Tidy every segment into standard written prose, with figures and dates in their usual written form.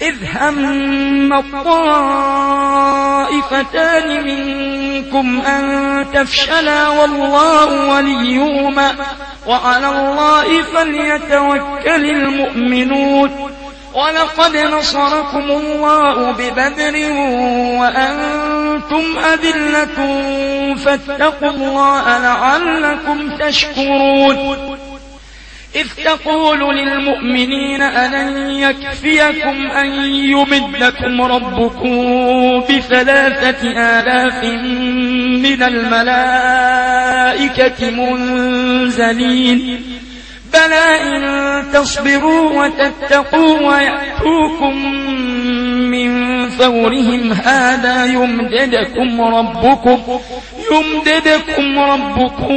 إذ هم الطائفتان منكم أن تفشلا والله وليهما وعلى الله فليتوكل المؤمنون. ولقد نصركم الله ببدر وأنتم أذلة فاتقوا الله لعلكم تشكرون. إذ تقول للمؤمنين ألن يكفيكم أن يمدكم ربكم ب3,000 من الملائكة منزلين بلى إن تصبروا وتتقوا ويأتوكم من فورهم هذا يمددكم ربكم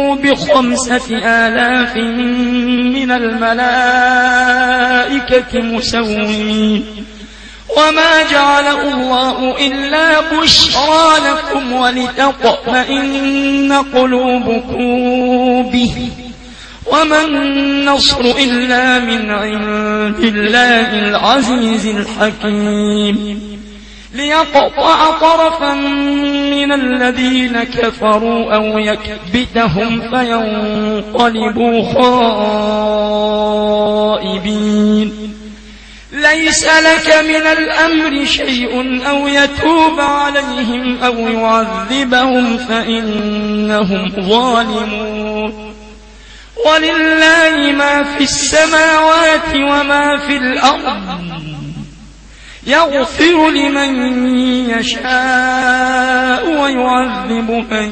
ب5,000 من الملائكة مسومين. وما جعله الله إلا بشرى لكم ولتطمئن قلوبكم به وما النصر إلا من عند الله العزيز الحكيم. ليقطع طرفا من الذين كفروا أو يكبتهم فينقلبوا خائبين. ليس لك من الأمر شيء أو يتوب عليهم أو يعذبهم فإنهم ظالمون. ولله ما في السماوات وما في الأرض يغفر لمن يشاء ويعذب من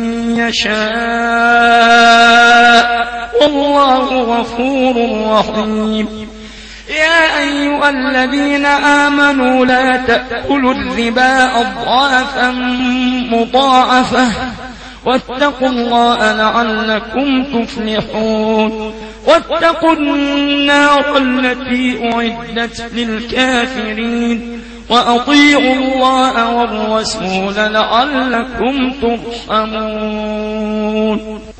يشاء والله غفور رحيم. يا أيها الذين آمنوا لا تأكلوا الربا أضعافا مضاعفة واتقوا الله لعلكم تفلحون. واتقوا النار التي أعدت للكافرين وأطيعوا الله والرسول لعلكم ترحمون.